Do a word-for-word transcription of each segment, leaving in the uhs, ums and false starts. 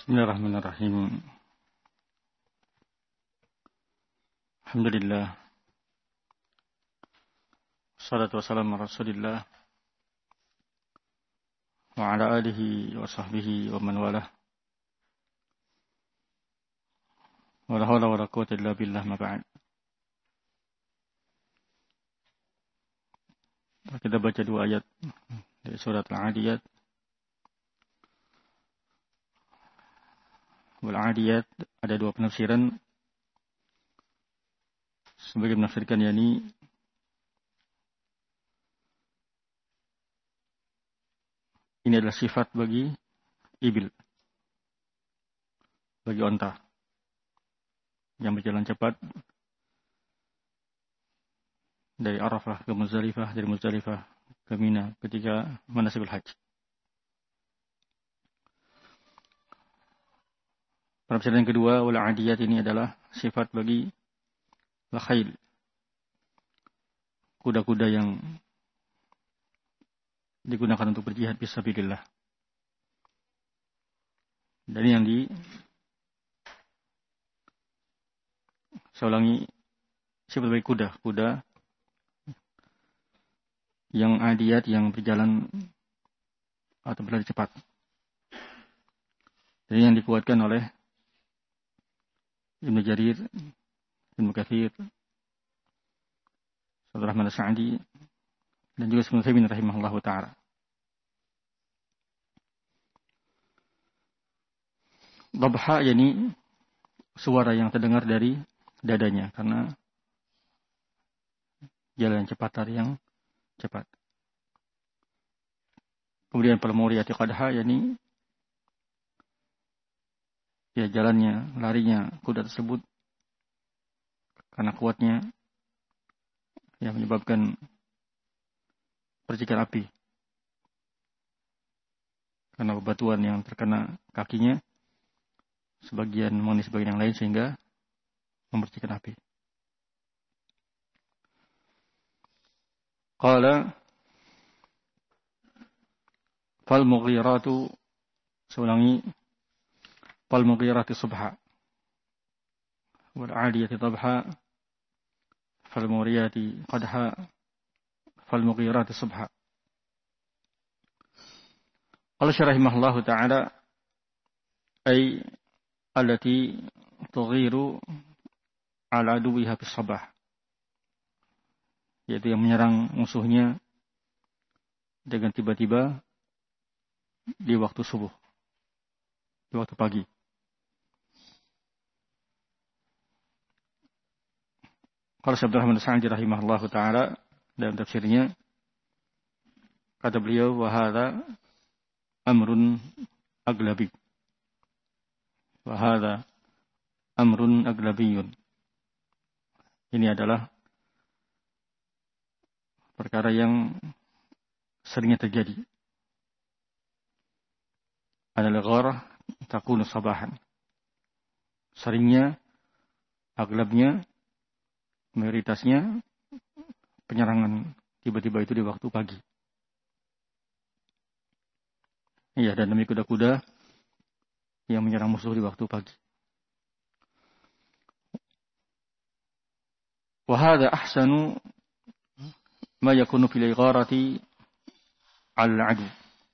Bismillahirrahmanirrahim. Alhamdulillah. Wassalatu wassalamu ala Rasulillah wa ala alihi wa sahbihi wa man walah. Wa la hawla wa la quwwata illa billah, ma ba'd. Kita baca dua ayat dari surat Al-Adiyat. Al-Adiyat ada dua penafsiran. Sebagai menafsirkan yakni ini adalah sifat bagi ibil, bagi onta yang berjalan cepat dari Arafah ke Muzdalifah, dari Muzdalifah ke Mina ketika manasikul haji. Penafsiran yang kedua, wal adiyat ini adalah sifat bagi al-khail, kuda-kuda yang digunakan untuk berjihad fisabilillah. Dan yang di saya ulangi, sifat bagi kuda, kuda yang adiyat, yang berjalan atau berlari cepat. Dan yang dikuatkan oleh Ibnu Jarir, Ibnu Katsir, Abdul Rahman As-Sa'di, dan juga Ibnu Utsaimin rahimahullahu taala. Dhabha yakni suara yang terdengar dari dadanya karena jalan cepat, lari yang cepat. Kemudian Al-Muriyati Qadha yakni ya jalannya, larinya kuda tersebut karena kuatnya yang menyebabkan percikan api. Karena bebatuan yang terkena kakinya sebagian mengenai sebagian yang lain sehingga mempercikan api. Qala fal mughiratu, seulangi, fal mughirati subha wal adiyati dhabha fal muriyati qadha fal mughirati subha. Qala syarahimahullahu ta'ala ay allati tughiru ala aduwiha bis sabah, yaitu yang menyerang musuhnya dengan tiba-tiba di waktu subuh, di waktu pagi. Qala Abdul Rahman As-Sa'di rahimahullahu taala dalam tafsirnya, kata beliau, wa hadza amrun aglabi. Wa hadza amrun aglabiyun. Ini adalah perkara yang seringnya terjadi. Adalah gharah takunu sabahan. Seringnya, aglabnya, mayoritasnya penyerangan tiba-tiba itu di waktu pagi. Iya, dan demi kuda-kuda yang menyerang musuh di waktu pagi. Wa hadha ahsanu ma yakunu fil igharati al-adu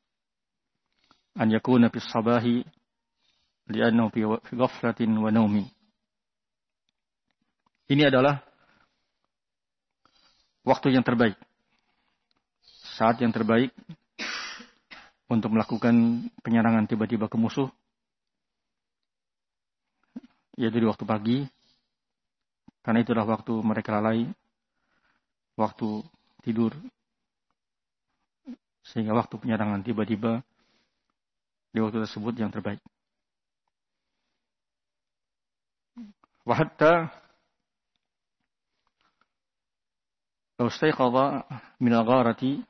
an yakuna fis sabahi li'annahu fi ghaflatin wa naumin. Ini adalah waktu yang terbaik, saat yang terbaik untuk melakukan penyerangan tiba-tiba ke musuh, yaitu di waktu pagi, karena itulah waktu mereka lalai, waktu tidur, sehingga waktu penyerangan tiba-tiba di waktu tersebut yang terbaik. Wa hatta law istayqadha min al-gharati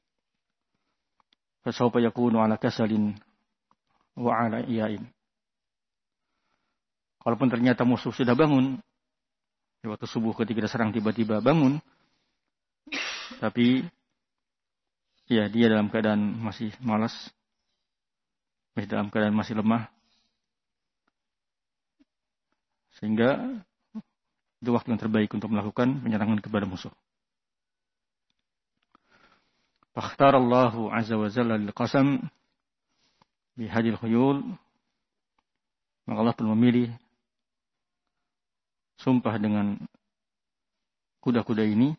fa sawfa yakunu ala kasalin wa ala iyain. Kalaupun ternyata musuh sudah bangun di waktu subuh ketika diserang tiba-tiba bangun, tapi ya dia dalam keadaan masih malas, masih dalam keadaan masih lemah, Sehingga itu waktu yang terbaik untuk melakukan penyerangan kepada musuh. Fakhtarallahu azza wa jalla lil qasam bihadil khuyul. Maka Allah pun memilih sumpah dengan kuda-kuda ini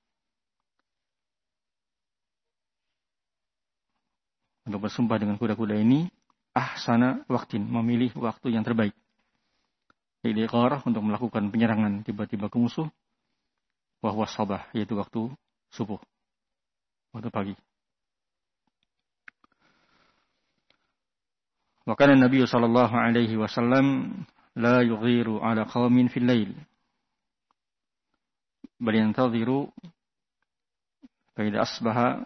untuk bersumpah dengan kuda-kuda ini ahsana waktin, memilih waktu yang terbaik. Liqarah untuk melakukan penyerangan tiba-tiba ke musuh, wa huwa sabah, yaitu waktu subuh, waktu pagi. Wa kana Nabi sallallahu alaihi wasallam la yughiru ala qaumin fil lail bal yantadhiru fa idza asbaha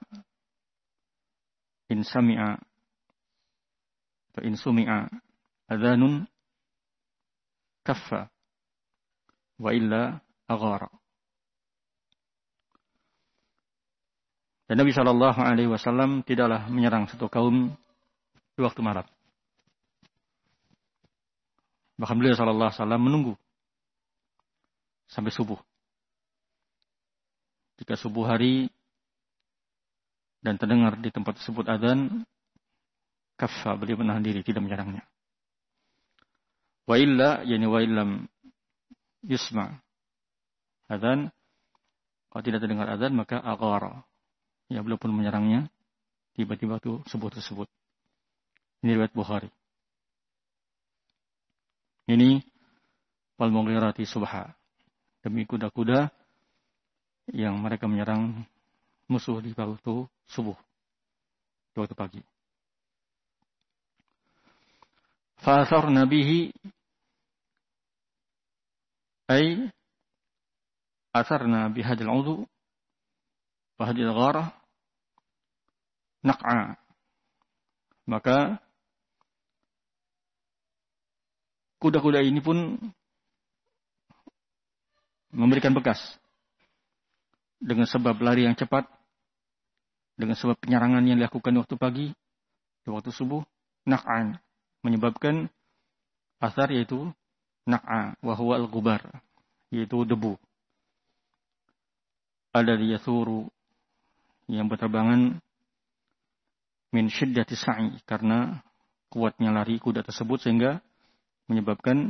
in sami'a fa in sumi'a adhanun kaffa wa illa aghara. Dan Nabi sallallahu alaihi wasallam tidaklah menyerang satu kaum di waktu malam. Bahkan beliau sallallahu alaihi wasallam menunggu sampai subuh. Jika subuh hari dan terdengar di tempat tersebut adzan, kaffa, beliau menahan diri, tidak menyerangnya. Wa illa, yani wa illam yusma adzan, kalau tidak terdengar adzan maka aghara, ya beliau pun menyerangnya tiba-tiba itu subuh tersebut. Ini riwayat Bukhari. Ini wal mughirati subha, demi kuda-kuda yang mereka menyerang musuh di waktu subuh, di waktu pagi. Fa'atharna bihi, ay atharna bihadil udhu wa hadil gharah naq'a, maka kuda-kuda ini pun memberikan bekas dengan sebab lari yang cepat, dengan sebab penyerangan yang dilakukan waktu pagi, di waktu subuh, naq'an, menyebabkan asar, yaitu naq'a wa huwa al-ghubar, yaitu debu. Alladhi yathuru, yang berterbangan min syiddati sa'i, karena kuatnya lari kuda tersebut sehingga menyebabkan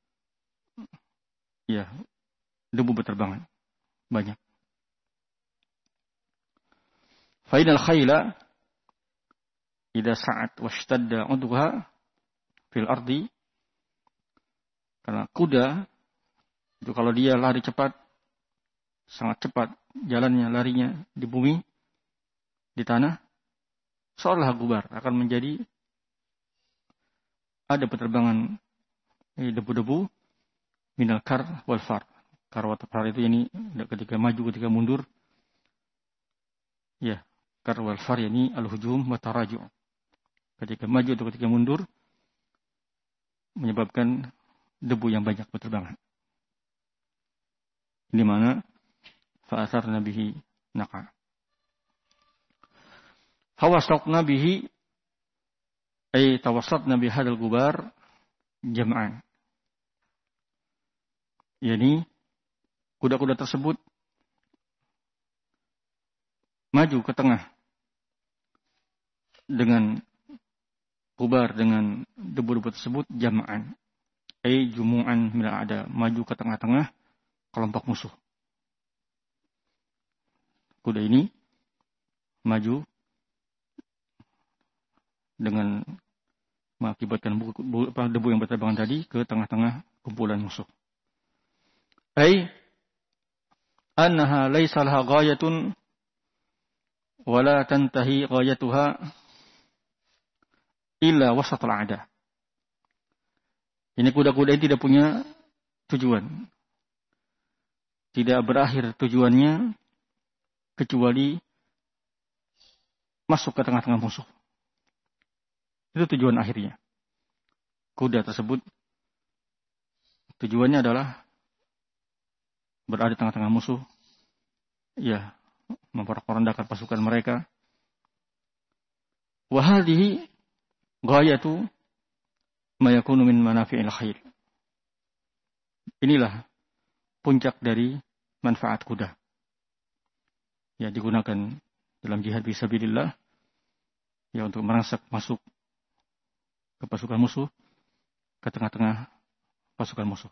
ya debu berterbangan banyak. Fainal khayla idza sa'at washtadda 'udhuha fil ardi, karena kuda itu kalau dia lari cepat, sangat cepat jalannya, larinya di bumi, di tanah, seolah gubar, akan menjadi ada penerbangan debu-debu minal kar wal far. Kar wal far itu ini ketika maju, ketika mundur. Ya, kar wal far ini al-hujum wa taraju'. Ketika maju atau ketika mundur menyebabkan debu yang banyak berterbangan. Di mana fa'atharna bihi naqa. Hawasatna bihi, ay tawassatna bihadal gubar jam'an. Yani kuda-kuda tersebut maju ke tengah dengan gubar, dengan debu-debu tersebut jam'an. Ay jumu'an min ada, maju ke tengah-tengah kelompok musuh. Kuda ini maju dengan mengakibatkan debu yang berterbangan tadi ke tengah-tengah kumpulan musuh. Ay annaha laysa laha ghayatun wa la tantahi ghayatuha illa wasat al-'ada. Ini kuda-kuda ini tidak punya tujuan. Tidak berakhir tujuannya kecuali masuk ke tengah-tengah musuh. Itu tujuan akhirnya. Kuda tersebut tujuannya adalah berada di tengah-tengah musuh, ya, memporak-porandakan pasukan mereka. Wa hadhihi ghayatu ma yakunu min manafi'il khair. inilah puncak dari manfaat kuda. Ya, digunakan dalam jihad fisabilillah, ya, untuk merangsak masuk ke pasukan musuh, ke tengah-tengah pasukan musuh.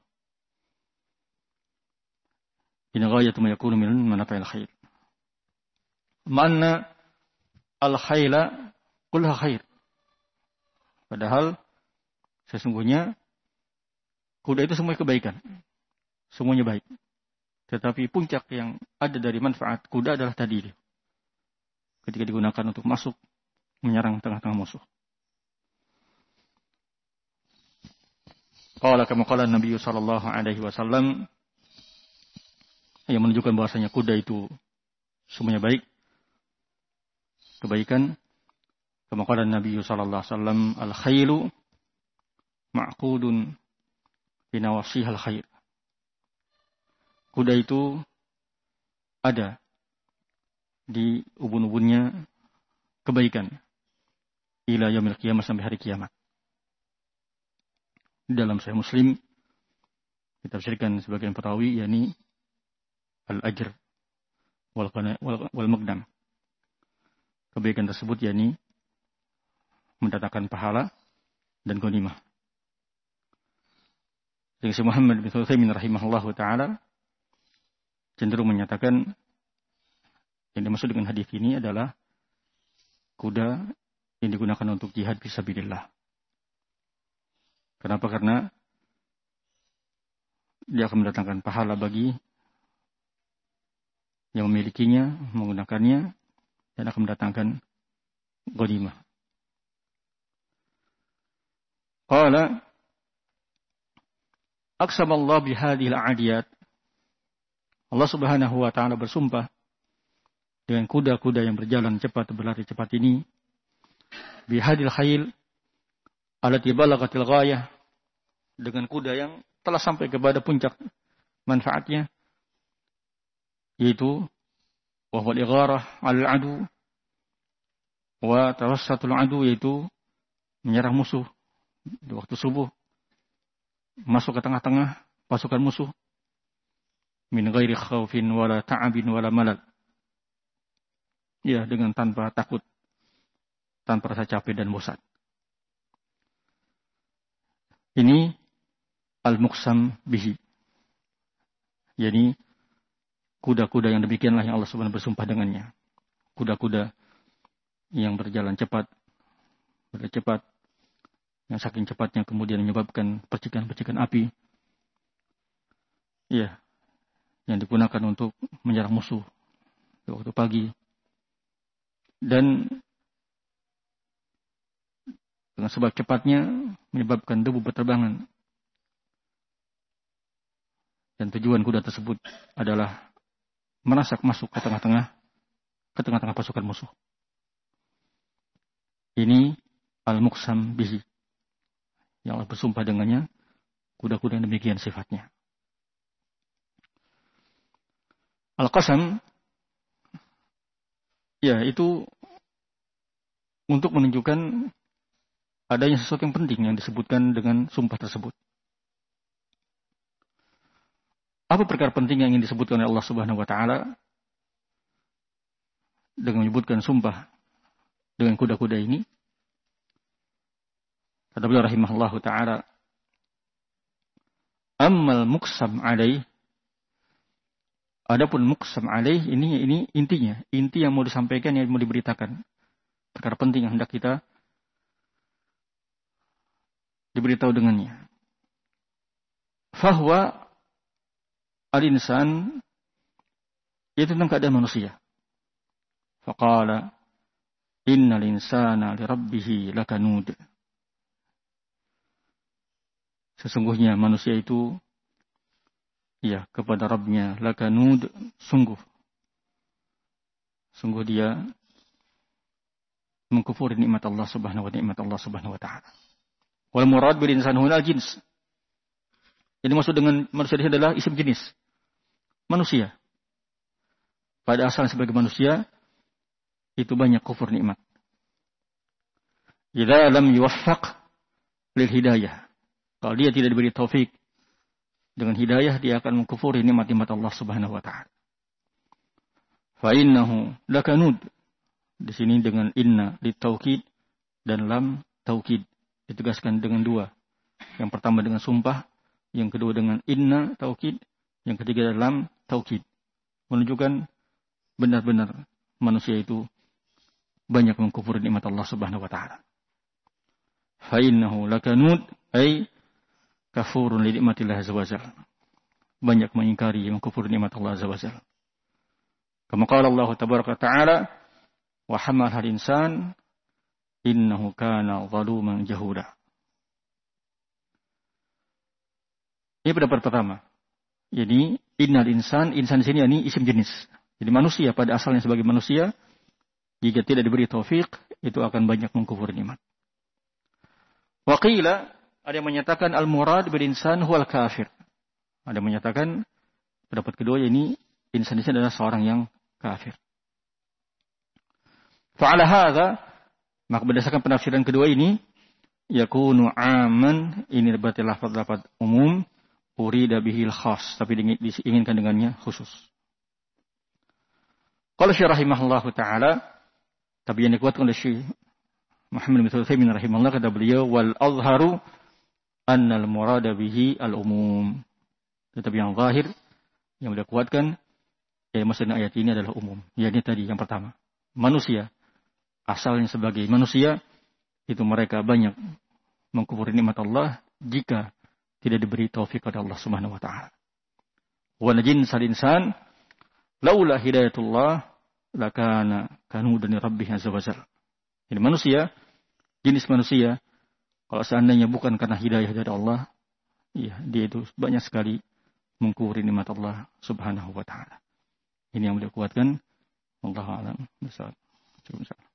Ini ghayatu ma yakunu min manafa'il khair. Mana al-khaila kulha khair. Padahal sesungguhnya kuda itu semuanya kebaikan. Semuanya baik. Tetapi puncak yang ada dari manfaat kuda adalah tadi, ketika digunakan untuk masuk menyerang tengah-tengah musuh. Qala kama qala Nabi sallallahu alaihi wasallam, yang menunjukkan bahwasanya kuda itu semuanya baik, kebaikan. Kama qala Nabi sallallahu alaihi wasallam, al-khailu ma'qudun bi nawasihil khair. Kuda itu ada di ubun-ubunnya kebaikan ila yaumil qiyamah, sampai hari kiamat. Dalam Sahih Muslim ditafsirkan sebagian perawi, yakni al-ajr wal wal maqdam. Kebaikan tersebut yakni mendatangkan pahala dan ghanimah. Syekh Muhammad bin Utsaimin rahimahullahu taala cenderung menyatakan yang dimaksud dengan hadis ini adalah kuda yang digunakan untuk jihad fisabilillah. Kenapa? Karena dia akan mendatangkan pahala bagi yang memilikinya, menggunakannya, dan akan mendatangkan ghanimah. Qala aqsamallahu bihadhil adiyat. Allah Subhanahu wa taala bersumpah dengan kuda-kuda yang berjalan cepat, berlari cepat ini, bihadil khail allati balagatil ghayah, dengan kuda yang telah sampai kepada puncak manfaatnya, yaitu wa huwal igharah 'alal adu wa tawassatul adu, yaitu menyerang musuh di waktu subuh, masuk ke tengah-tengah pasukan musuh, min ghairi khaufin wala ta'abin wala malal. Ya, dengan tanpa takut, tanpa rasa capek dan bosan. Ini al-muqsam bihi. Yani kuda-kuda yang demikianlah yang Allah Subhanahu bersumpah dengannya. Kuda-kuda yang berjalan cepat, berjalan cepat, yang saking cepatnya kemudian menyebabkan percikan-percikan api. Ya, yang digunakan untuk menyerang musuh di waktu pagi, dan dengan sebab cepatnya menyebabkan debu berterbangan. Dan tujuan kuda tersebut adalah merasak masuk ke tengah-tengah ke tengah-tengah pasukan musuh. Ini al-muqsam bihi, yang Allah bersumpah dengannya, kuda-kuda yang demikian sifatnya. Al-qasam, ya, itu untuk menunjukkan adanya sesuatu yang penting yang disebutkan dengan sumpah tersebut. Apa perkara penting yang ingin disebutkan oleh Allah Subhanahu wa taala dengan menyebutkan sumpah dengan kuda-kuda ini? Kata beliau rahimahullahu taala, ammal muqsam alaih, adapun muqsam alaih ini ini intinya, inti yang mau disampaikan, yang mau diberitakan, perkara penting yang hendak kita diberitahu dengannya. Fahuwa al-insan, itu tentang keadaan manusia. Faqala innal insana li rabbih lakanud. Sesungguhnya manusia itu, ya, kepada Rabbnya lakanud, sungguh sungguh dia mengkufuri nikmat Allah Subhanahu wa nikmat Allah Subhanahu wa taala. Wal murad bil insan hunal jins. Jadi maksud dengan manusia ini adalah isim jenis, manusia. Pada asalnya sebagai manusia itu banyak kufur nikmat. Idza lam yuwaffaq lil hidayah, kalau dia tidak diberi taufik dengan hidayah dia akan mengkufuri nikmat-nikmat Allah Subhanahu wa taala. Fa innahu lakanud. Di sini dengan inna ditaukid dan lam taukid ditegaskan dengan dua. Yang pertama dengan sumpah, yang kedua dengan inna taukid, yang ketiga lam taukid. Menunjukkan benar-benar manusia itu banyak mengkufuri nikmat Allah Subhanahu wa taala. Fa innahu lakanud ay kafurun li nikmatillah azza wajalla. Banyak mengingkari mengkufuri nikmat Allah azza wajalla. Kama qala Allah tabaraka ta'ala wa hamal hal insan innahu kana zaluman jahuda. Ini pendapat pertama. Jadi innal insan, insan sini ini isim jenis. Jadi manusia pada asalnya sebagai manusia jika tidak diberi taufik itu akan banyak mengkufuri nikmat. Wa qila ada yang menyatakan al-murad bil insan huwal kafir. Ada yang menyatakan pendapat kedua ini insan ini adalah seorang yang kafir. Fa'ala hadza, maka berdasarkan penafsiran kedua ini yakunu aman, ini berarti lafaz-lafaz umum urida bihil khas, tapi diinginkan dengannya khusus. Qala Syekh rahimahullahu taala, tapi yang dikuatkan oleh Syekh Muhammad bin Utsaimin rahimahullah, kata beliau wal azharu annal murada bihi al umum. Tetapi yang zahir yang beliau kuatkan ya maksud ayat ini adalah umum. Ya ini tadi yang pertama. Manusia asalnya sebagai manusia itu mereka banyak mengkufuri nikmat Allah jika tidak diberi taufik oleh Allah Subhanahu wa taala. Wa najin sal insan laula hidayatullah lakana kanudan rabbih azza wajalla. Ini manusia, jenis manusia kalau seandainya bukan karena hidayah dari Allah, ya dia itu banyak sekali mengkufuri nikmat Allah Subhanahu wa taala. Ini yang beliau kuatkan. Wallahu a'lam. Cukup.